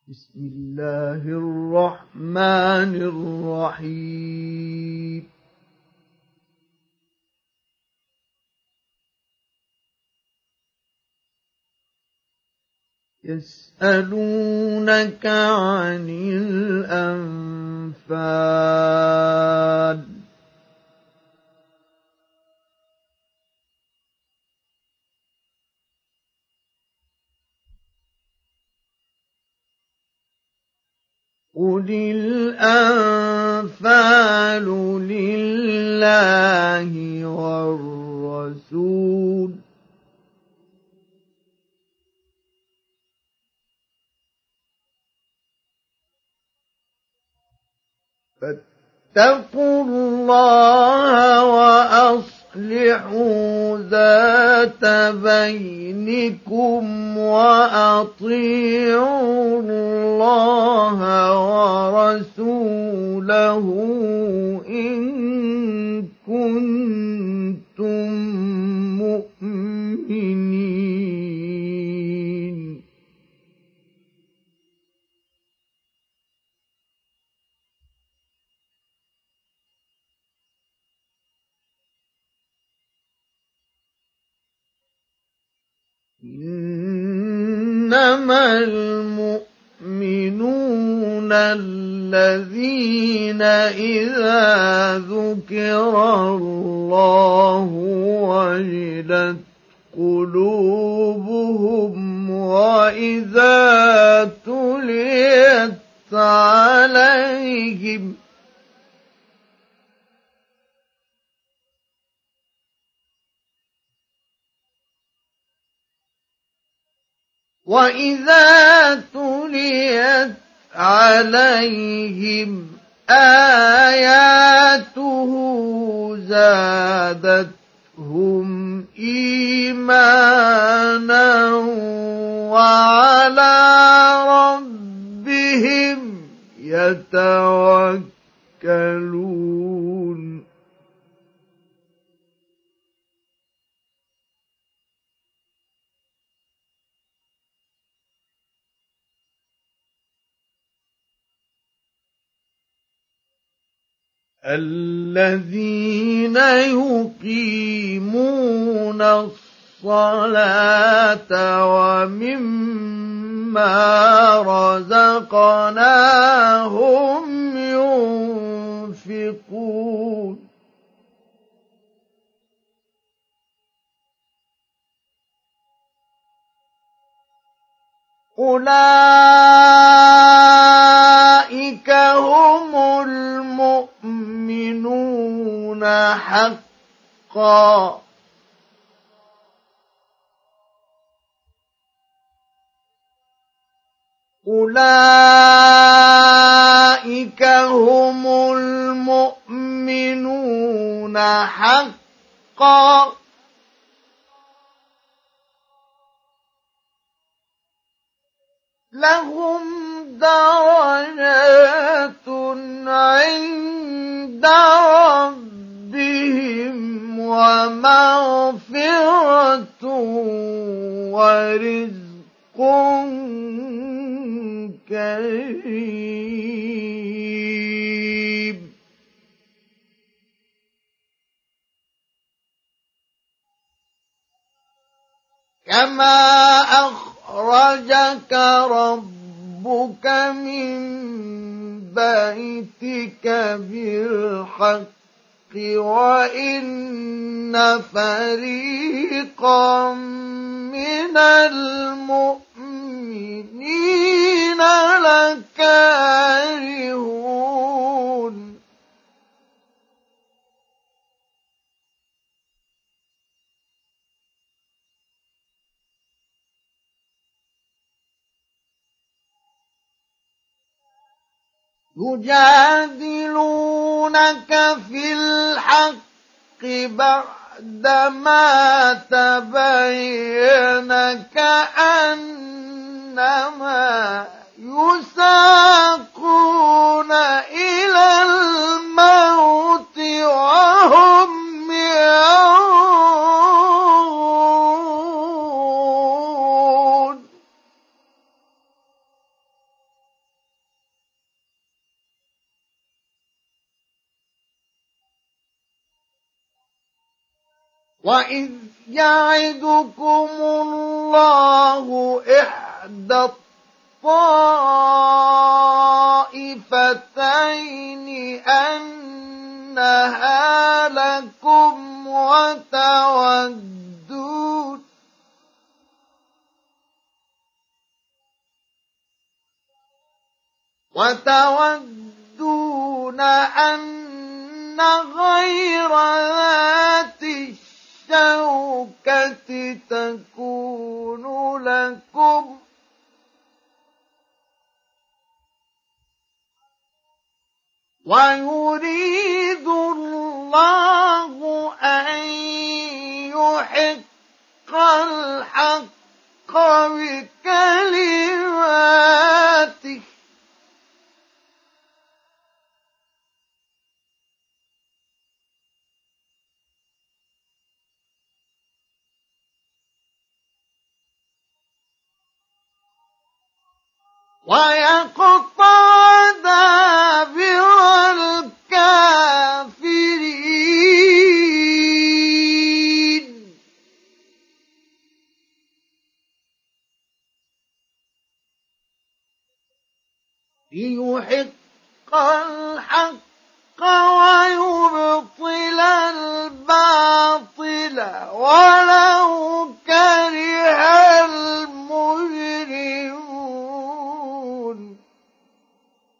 بسم الله الرحمن الرحيم يسألونك عن الأنفال قل الأنفال لله والرسول فاتقوا الله وأصلحوا ذات بينكم وأطيعوا الله ورسوله إن كنتم مؤمنين إنما المؤمنون الذين إذا ذكر الله وجلت قلوبهم وإذا تليت عليهم آياته زادتهم إيمانا وعلى ربهم يتوكلون الذين يقيمون الصلاة ومما رزقناهم ينفقون أولئك هم المؤمنون حقا أولئك هم المؤمنون حقا لهم درجات عند ربهم ومغفرة ورزق كريم كما أخرجك ربك من بيتك بالحق وإن فريقا من المؤمنين لكارهون يجادلونك في الحق بعدما تبين كأنما يساقون إلى الموت وهم ينظرون وإذ يعدكم الله إحدى الطائفتين أنها لكم وتودون أن غير ذات الشوكة تكون لكم ويريد الله أن يحق الحق بكلماته ويقطع دابر الكافرين ليحق الحق ويبطل الباطل ولو